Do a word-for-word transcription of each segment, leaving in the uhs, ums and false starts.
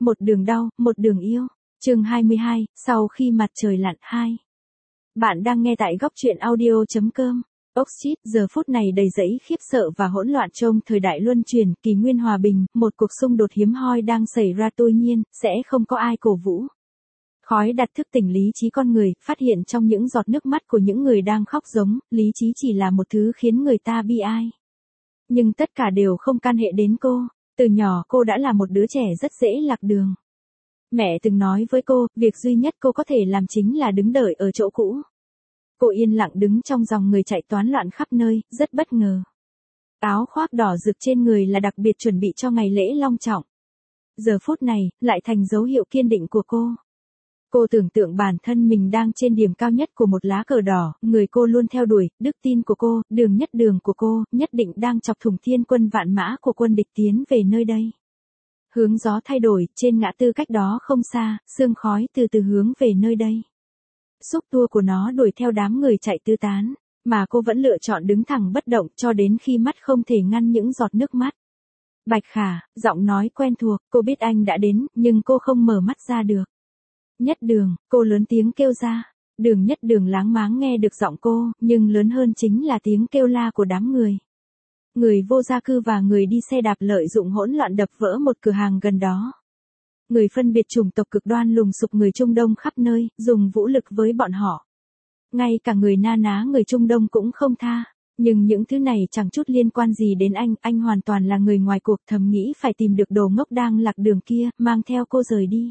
Một đường đau, một đường yêu. Chương hai mươi hai, sau khi mặt trời lặn hai. Bạn đang nghe tại góc truyện audio chấm com. Oxford giờ phút này đầy rẫy khiếp sợ và hỗn loạn trong thời đại luân chuyển, kỷ nguyên hòa bình, một cuộc xung đột hiếm hoi đang xảy ra tuy nhiên, sẽ không có ai cổ vũ. Khói đặt thức tỉnh lý trí con người, phát hiện trong những giọt nước mắt của những người đang khóc giống, lý trí chỉ là một thứ khiến người ta bi ai. Nhưng tất cả đều không can hệ đến cô, từ nhỏ cô đã là một đứa trẻ rất dễ lạc đường. Mẹ từng nói với cô, việc duy nhất cô có thể làm chính là đứng đợi ở chỗ cũ. Cô yên lặng đứng trong dòng người chạy toán loạn khắp nơi, rất bất ngờ. Áo khoác đỏ rực trên người là đặc biệt chuẩn bị cho ngày lễ long trọng. Giờ phút này, lại thành dấu hiệu kiên định của cô. Cô tưởng tượng bản thân mình đang trên điểm cao nhất của một lá cờ đỏ, người cô luôn theo đuổi, đức tin của cô, đường nhất đường của cô, nhất định đang chọc thủng thiên quân vạn mã của quân địch tiến về nơi đây. Hướng gió thay đổi, trên ngã tư cách đó không xa, sương khói từ từ hướng về nơi đây. Xúc tua của nó đuổi theo đám người chạy tứ tán, mà cô vẫn lựa chọn đứng thẳng bất động cho đến khi mắt không thể ngăn những giọt nước mắt. Bạch Khả, giọng nói quen thuộc, cô biết anh đã đến, nhưng cô không mở mắt ra được. Nhất đường, cô lớn tiếng kêu ra. Đường nhất đường láng máng nghe được giọng cô, nhưng lớn hơn chính là tiếng kêu la của đám người. Người vô gia cư và người đi xe đạp lợi dụng hỗn loạn đập vỡ một cửa hàng gần đó. Người phân biệt chủng tộc cực đoan lùng sục người Trung Đông khắp nơi, dùng vũ lực với bọn họ. Ngay cả người na ná người Trung Đông cũng không tha. Nhưng những thứ này chẳng chút liên quan gì đến anh, anh hoàn toàn là người ngoài cuộc, thầm nghĩ phải tìm được đồ ngốc đang lạc đường kia, mang theo cô rời đi.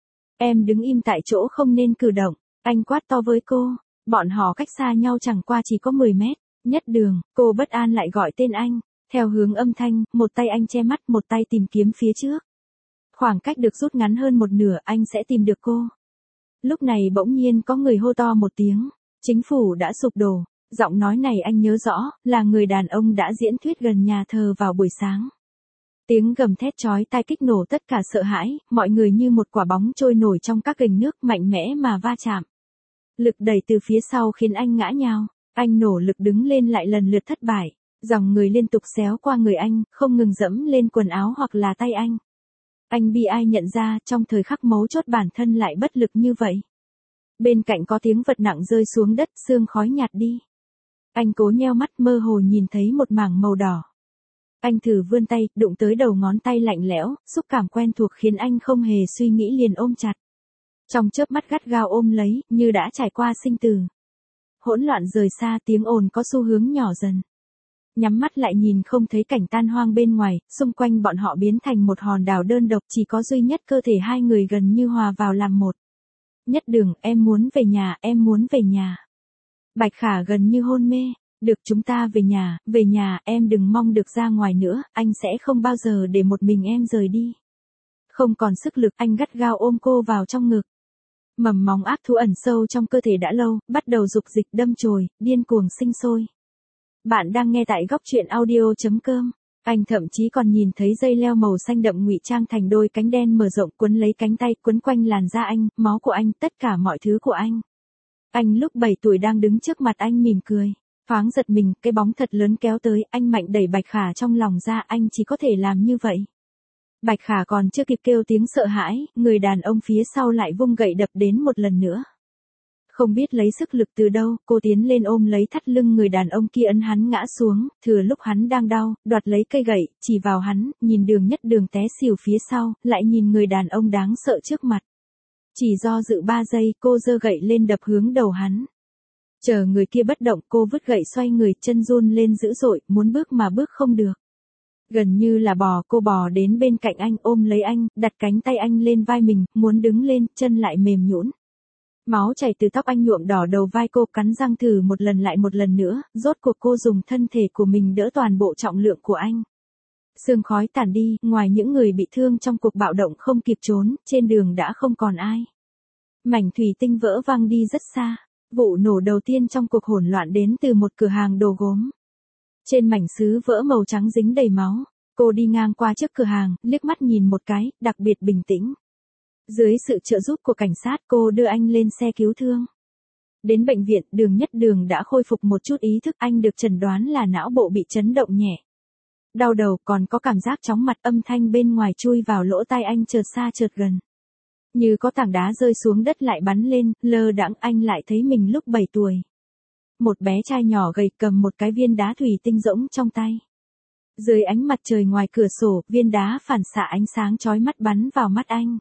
Em đứng im tại chỗ không nên cử động, anh quát to với cô. Bọn họ cách xa nhau chẳng qua chỉ có mười mét. Nhất đường, cô bất an lại gọi tên anh. Theo hướng âm thanh, một tay anh che mắt, một tay tìm kiếm phía trước. Khoảng cách được rút ngắn hơn một nửa, anh sẽ tìm được cô. Lúc này bỗng nhiên có người hô to một tiếng. Chính phủ đã sụp đổ. Giọng nói này anh nhớ rõ, là người đàn ông đã diễn thuyết gần nhà thờ vào buổi sáng. Tiếng gầm thét chói tai kích nổ tất cả sợ hãi, mọi người như một quả bóng trôi nổi trong các gành nước mạnh mẽ mà va chạm. Lực đẩy từ phía sau khiến anh ngã nhào. Anh nỗ lực đứng lên lại lần lượt thất bại. Dòng người liên tục xéo qua người anh, không ngừng dẫm lên quần áo hoặc là tay anh. Anh bi ai nhận ra trong thời khắc mấu chốt bản thân lại bất lực như vậy. Bên cạnh có tiếng vật nặng rơi xuống đất, sương khói nhạt đi. Anh cố nheo mắt mơ hồ nhìn thấy một mảng màu đỏ. Anh thử vươn tay, đụng tới đầu ngón tay lạnh lẽo, xúc cảm quen thuộc khiến anh không hề suy nghĩ liền ôm chặt. Trong chớp mắt gắt gao ôm lấy, như đã trải qua sinh tử. Hỗn loạn rời xa, tiếng ồn có xu hướng nhỏ dần. Nhắm mắt lại nhìn không thấy cảnh tan hoang bên ngoài, xung quanh bọn họ biến thành một hòn đảo đơn độc, chỉ có duy nhất cơ thể hai người gần như hòa vào làm một. Nhất đường, em muốn về nhà, em muốn về nhà. Bạch Khả gần như hôn mê. Được, chúng ta về nhà, về nhà, em đừng mong được ra ngoài nữa, anh sẽ không bao giờ để một mình em rời đi. Không còn sức lực, anh gắt gao ôm cô vào trong ngực. Mầm móng ác thú ẩn sâu trong cơ thể đã lâu, bắt đầu dục dịch đâm chồi, điên cuồng sinh sôi. Bạn đang nghe tại góc truyện audio chấm com. Anh thậm chí còn nhìn thấy dây leo màu xanh đậm ngụy trang thành đôi cánh đen mở rộng quấn lấy cánh tay, quấn quanh làn da anh, máu của anh, tất cả mọi thứ của anh. Anh lúc bảy tuổi đang đứng trước mặt anh mỉm cười. Thoáng giật mình, cái bóng thật lớn kéo tới, anh mạnh đẩy Bạch Khả trong lòng ra, anh chỉ có thể làm như vậy. Bạch Khả còn chưa kịp kêu tiếng sợ hãi, người đàn ông phía sau lại vung gậy đập đến một lần nữa. Không biết lấy sức lực từ đâu, cô tiến lên ôm lấy thắt lưng người đàn ông kia ấn hắn ngã xuống, thừa lúc hắn đang đau, đoạt lấy cây gậy, chỉ vào hắn, nhìn đường nhất đường té xỉu phía sau, lại nhìn người đàn ông đáng sợ trước mặt. Chỉ do dự ba giây, cô giơ gậy lên đập hướng đầu hắn. Chờ người kia bất động, cô vứt gậy xoay người, chân run lên dữ dội, muốn bước mà bước không được. Gần như là bò, cô bò đến bên cạnh anh, ôm lấy anh, đặt cánh tay anh lên vai mình, muốn đứng lên, chân lại mềm nhũn. Máu chảy từ tóc anh nhuộm đỏ đầu vai cô, cắn răng thử một lần lại một lần nữa, rốt cuộc cô dùng thân thể của mình đỡ toàn bộ trọng lượng của anh. Sương khói tản đi, ngoài những người bị thương trong cuộc bạo động không kịp trốn, trên đường đã không còn ai. Mảnh thủy tinh vỡ văng đi rất xa. Vụ nổ đầu tiên trong cuộc hỗn loạn đến từ một cửa hàng đồ gốm. Trên mảnh sứ vỡ màu trắng dính đầy máu, cô đi ngang qua trước cửa hàng, liếc mắt nhìn một cái, đặc biệt bình tĩnh. Dưới sự trợ giúp của cảnh sát, cô đưa anh lên xe cứu thương. Đến bệnh viện, đường nhất đường đã khôi phục một chút ý thức, anh được chẩn đoán là não bộ bị chấn động nhẹ. đau đầu, còn có cảm giác chóng mặt, âm thanh bên ngoài chui vào lỗ tai anh chợt xa chợt gần. Như có tảng đá rơi xuống đất lại bắn lên, lơ đãng anh lại thấy mình lúc bảy tuổi. Một bé trai nhỏ gầy cầm một cái viên đá thủy tinh rỗng trong tay. Dưới ánh mặt trời ngoài cửa sổ, viên đá phản xạ ánh sáng chói mắt bắn vào mắt anh.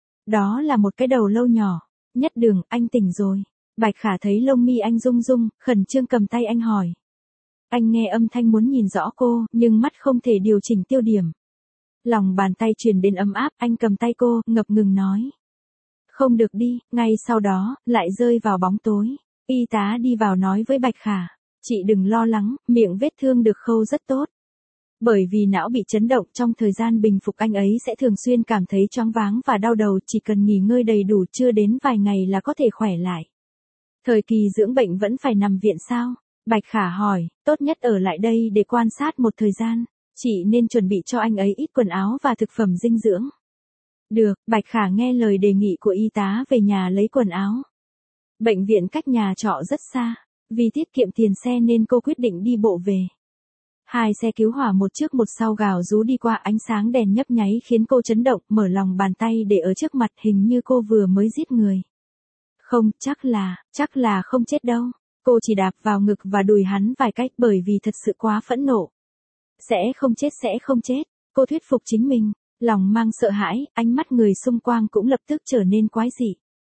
Đó là một cái đầu lâu nhỏ. Nhất Đường, anh tỉnh rồi. Bạch Khả thấy lông mi anh rung rung, khẩn trương cầm tay anh hỏi. Anh nghe âm thanh muốn nhìn rõ cô, nhưng mắt không thể điều chỉnh tiêu điểm. Lòng bàn tay truyền đến ấm áp, anh cầm tay cô, ngập ngừng nói. Không được đi, ngay sau đó, lại rơi vào bóng tối. Y tá đi vào nói với Bạch Khả. Chị đừng lo lắng, miệng vết thương được khâu rất tốt. Bởi vì não bị chấn động, trong thời gian bình phục anh ấy sẽ thường xuyên cảm thấy choáng váng và đau đầu, chỉ cần nghỉ ngơi đầy đủ chưa đến vài ngày là có thể khỏe lại. Thời kỳ dưỡng bệnh vẫn phải nằm viện sao? Bạch Khả hỏi, tốt nhất ở lại đây để quan sát một thời gian. Chị nên chuẩn bị cho anh ấy ít quần áo và thực phẩm dinh dưỡng. Được, Bạch Khả nghe lời đề nghị của y tá về nhà lấy quần áo. Bệnh viện cách nhà trọ rất xa. Vì tiết kiệm tiền xe nên cô quyết định đi bộ về. Hai xe cứu hỏa một trước một sau gào rú đi qua, ánh sáng đèn nhấp nháy khiến cô chấn động, mở lòng bàn tay để ở trước mặt, hình như cô vừa mới giết người. Không, chắc là, chắc là không chết đâu. Cô chỉ đạp vào ngực và đùi hắn vài cách bởi vì thật sự quá phẫn nộ. Sẽ không chết, sẽ không chết. Cô thuyết phục chính mình, lòng mang sợ hãi, ánh mắt người xung quanh cũng lập tức trở nên quái dị.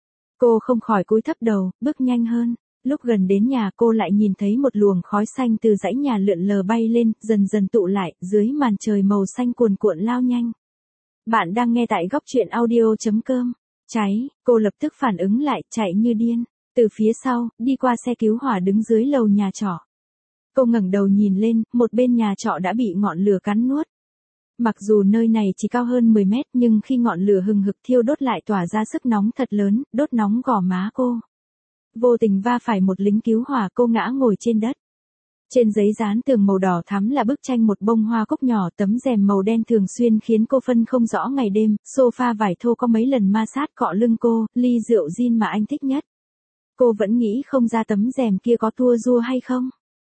Cô không khỏi cúi thấp đầu, bước nhanh hơn. Lúc gần đến nhà cô lại nhìn thấy một luồng khói xanh từ dãy nhà lượn lờ bay lên, dần dần tụ lại, dưới màn trời màu xanh cuồn cuộn lao nhanh. Bạn đang nghe tại góc truyện audio chấm com. Cháy, cô lập tức phản ứng lại, chạy như điên. Từ phía sau, đi qua xe cứu hỏa đứng dưới lầu nhà trọ. Cô ngẩng đầu nhìn lên, một bên nhà trọ đã bị ngọn lửa cắn nuốt. Mặc dù nơi này chỉ cao hơn mười mét nhưng khi ngọn lửa hừng hực thiêu đốt lại tỏa ra sức nóng thật lớn, đốt nóng gò má cô. Vô tình va phải một lính cứu hỏa, cô ngã ngồi trên đất. Trên giấy dán tường màu đỏ thắm là bức tranh một bông hoa cúc nhỏ, tấm rèm màu đen thường xuyên khiến cô phân không rõ ngày đêm, sofa vải thô có mấy lần ma sát cọ lưng cô, ly rượu gin mà anh thích nhất. Cô vẫn nghĩ không ra tấm rèm kia có tua rua hay không.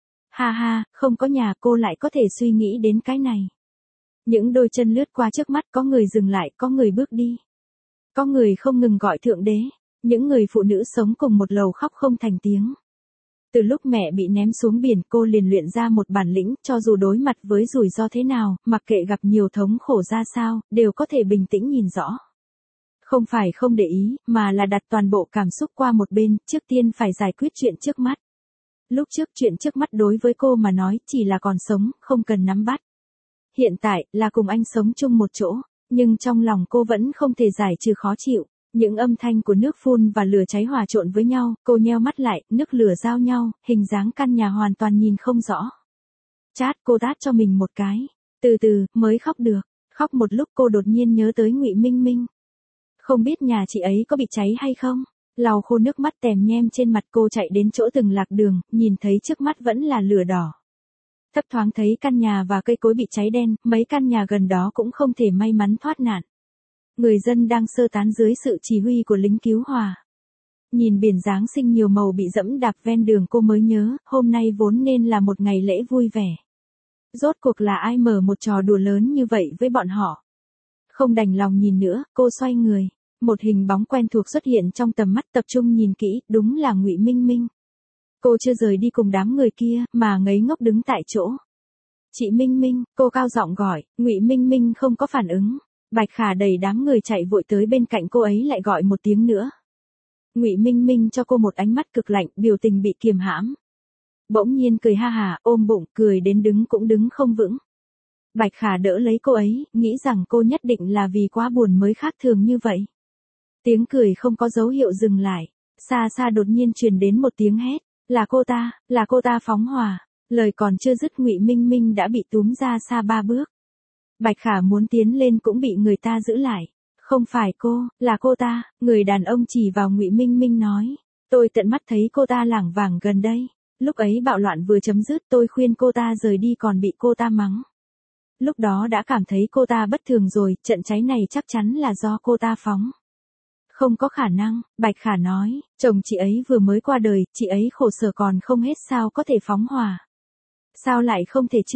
Ha ha, không có nhà cô lại có thể suy nghĩ đến cái này. Những đôi chân lướt qua trước mắt, có người dừng lại, có người bước đi. Có người không ngừng gọi thượng đế. Những người phụ nữ sống cùng một lầu khóc không thành tiếng. Từ lúc mẹ bị ném xuống biển, cô liền luyện ra một bản lĩnh, cho dù đối mặt với rủi ro thế nào, mặc kệ gặp nhiều thống khổ ra sao, đều có thể bình tĩnh nhìn rõ. Không phải không để ý, mà là đặt toàn bộ cảm xúc qua một bên, trước tiên phải giải quyết chuyện trước mắt. Lúc trước chuyện trước mắt đối với cô mà nói chỉ là còn sống, không cần nắm bắt. Hiện tại, là cùng anh sống chung một chỗ, nhưng trong lòng cô vẫn không thể giải trừ khó chịu. Những âm thanh của nước phun và lửa cháy hòa trộn với nhau, cô nheo mắt lại, nước lửa giao nhau, hình dáng căn nhà hoàn toàn nhìn không rõ. Chát, cô tát cho mình một cái. Từ từ, mới khóc được. Khóc một lúc cô đột nhiên nhớ tới Ngụy Minh Minh. Không biết nhà chị ấy có bị cháy hay không? Lau khô nước mắt tèm nhem trên mặt, cô chạy đến chỗ từng lạc đường, nhìn thấy trước mắt vẫn là lửa đỏ. Thấp thoáng thấy căn nhà và cây cối bị cháy đen, mấy căn nhà gần đó cũng không thể may mắn thoát nạn. Người dân đang sơ tán dưới sự chỉ huy của lính cứu hỏa. Nhìn biển Giáng sinh nhiều màu bị dẫm đạp ven đường, cô mới nhớ, hôm nay vốn nên là một ngày lễ vui vẻ. Rốt cuộc là ai mở một trò đùa lớn như vậy với bọn họ? Không đành lòng nhìn nữa, cô xoay người. Một hình bóng quen thuộc xuất hiện trong tầm mắt, tập trung nhìn kỹ, đúng là Ngụy Minh Minh. Cô chưa rời đi cùng đám người kia, mà ngây ngốc đứng tại chỗ. Chị Minh Minh, cô cao giọng gọi, Ngụy Minh Minh không có phản ứng. Bạch Khả đẩy đám người chạy vội tới bên cạnh cô ấy, lại gọi một tiếng nữa. Ngụy Minh Minh cho cô một ánh mắt cực lạnh, biểu tình bị kiềm hãm. Bỗng nhiên cười ha hà, ôm bụng, cười đến đứng cũng đứng không vững. Bạch Khả đỡ lấy cô ấy, nghĩ rằng cô nhất định là vì quá buồn mới khác thường như vậy. Tiếng cười không có dấu hiệu dừng lại, xa xa đột nhiên truyền đến một tiếng hét, là cô ta, là cô ta phóng hỏa. Lời còn chưa dứt, Ngụy Minh Minh đã bị túm ra xa ba bước. Bạch Khả muốn tiến lên cũng bị người ta giữ lại. Không phải cô, là cô ta, người đàn ông chỉ vào Ngụy Minh Minh nói. Tôi tận mắt thấy cô ta lảng vảng gần đây. Lúc ấy bạo loạn vừa chấm dứt, tôi khuyên cô ta rời đi còn bị cô ta mắng. Lúc đó đã cảm thấy cô ta bất thường rồi, trận cháy này chắc chắn là do cô ta phóng. Không có khả năng, Bạch Khả nói, chồng chị ấy vừa mới qua đời, chị ấy khổ sở còn không hết sao có thể phóng hỏa. Sao lại không thể chứ?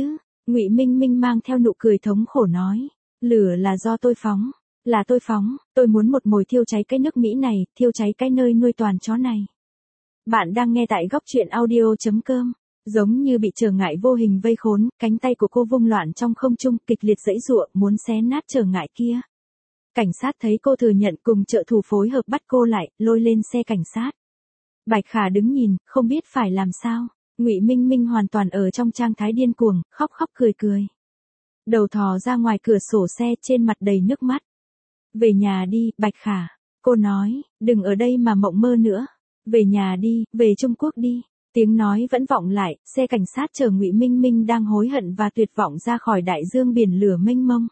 Ngụy Minh Minh mang theo nụ cười thống khổ nói, lửa là do tôi phóng, là tôi phóng, tôi muốn một mồi thiêu cháy cái nước Mỹ này, thiêu cháy cái nơi nuôi toàn chó này. Bạn đang nghe tại góc truyện audio.com. Giống như bị trở ngại vô hình vây khốn, cánh tay của cô vung loạn trong không trung, kịch liệt giãy giụa, muốn xé nát trở ngại kia. Cảnh sát thấy cô thừa nhận cùng trợ thủ phối hợp bắt cô lại, lôi lên xe cảnh sát. Bạch Khả đứng nhìn, không biết phải làm sao. Ngụy Minh Minh hoàn toàn ở trong trạng thái điên cuồng, khóc khóc cười cười. Đầu thò ra ngoài cửa sổ xe, trên mặt đầy nước mắt. Về nhà đi, Bạch Khả. Cô nói, đừng ở đây mà mộng mơ nữa. Về nhà đi, về Trung Quốc đi. Tiếng nói vẫn vọng lại, xe cảnh sát chở Ngụy Minh Minh đang hối hận và tuyệt vọng ra khỏi đại dương biển lửa mênh mông.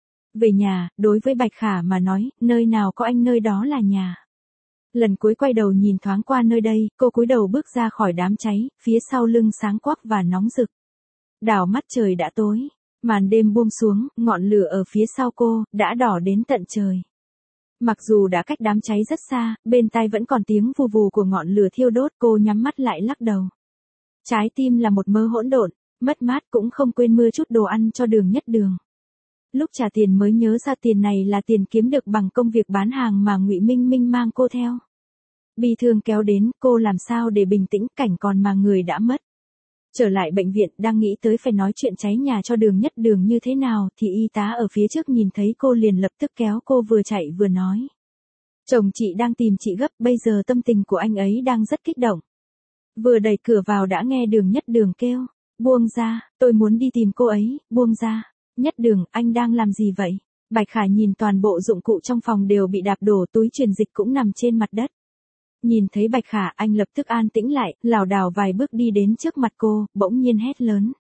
Về nhà, đối với Bạch Khả mà nói, nơi nào có anh nơi đó là nhà. Lần cuối quay đầu nhìn thoáng qua nơi đây, cô cúi đầu bước ra khỏi đám cháy, phía sau lưng sáng quắc và nóng rực. Đảo mắt trời đã tối, màn đêm buông xuống, ngọn lửa ở phía sau cô, đã đỏ đến tận trời. Mặc dù đã cách đám cháy rất xa, bên tai vẫn còn tiếng vù vù của ngọn lửa thiêu đốt, cô nhắm mắt lại lắc đầu. Trái tim là một mớ hỗn độn, mất mát cũng không quên mua chút đồ ăn cho Đường Nhất Đường. Lúc trả tiền mới nhớ ra tiền này là tiền kiếm được bằng công việc bán hàng mà Ngụy Minh Minh mang cô theo. Bi thương kéo đến, cô làm sao để bình tĩnh, cảnh còn mà người đã mất. Trở lại bệnh viện, đang nghĩ tới phải nói chuyện cháy nhà cho Đường Nhất Đường như thế nào, thì y tá ở phía trước nhìn thấy cô liền lập tức kéo cô vừa chạy vừa nói. Chồng chị đang tìm chị gấp, bây giờ tâm tình của anh ấy đang rất kích động. Vừa đẩy cửa vào đã nghe Đường Nhất Đường kêu, buông ra, tôi muốn đi tìm cô ấy, buông ra. Nhất Đường, anh đang làm gì vậy? Bạch Khả nhìn toàn bộ dụng cụ trong phòng đều bị đạp đổ, túi truyền dịch cũng nằm trên mặt đất. Nhìn thấy Bạch Khả, anh lập tức an tĩnh lại, lảo đảo vài bước đi đến trước mặt cô, bỗng nhiên hét lớn.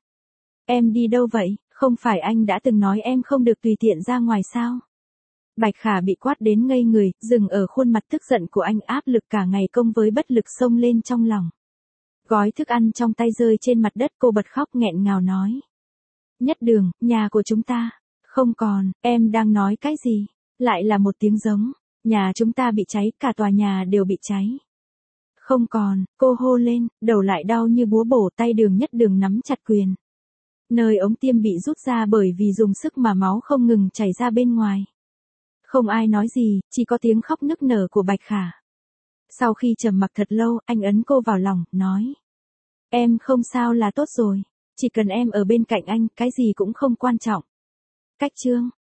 Em đi đâu vậy? Không phải anh đã từng nói em không được tùy tiện ra ngoài sao? Bạch Khả bị quát đến ngây người, dừng ở khuôn mặt tức giận của anh, áp lực cả ngày công với bất lực xông lên trong lòng. Gói thức ăn trong tay rơi trên mặt đất, cô bật khóc nghẹn ngào nói. Nhất Đường, nhà của chúng ta. Không còn, em đang nói cái gì? Lại là một tiếng giống. Nhà chúng ta bị cháy, cả tòa nhà đều bị cháy. Không còn, cô hô lên, đầu lại đau như búa bổ, tay Đường Nhất Đường nắm chặt quyền. Nơi ống tiêm bị rút ra bởi vì dùng sức mà máu không ngừng chảy ra bên ngoài. Không ai nói gì, chỉ có tiếng khóc nức nở của Bạch Khả. Sau khi trầm mặc thật lâu, anh ấn cô vào lòng, nói. Em không sao là tốt rồi. Chỉ cần em ở bên cạnh anh, cái gì cũng không quan trọng. Cách chương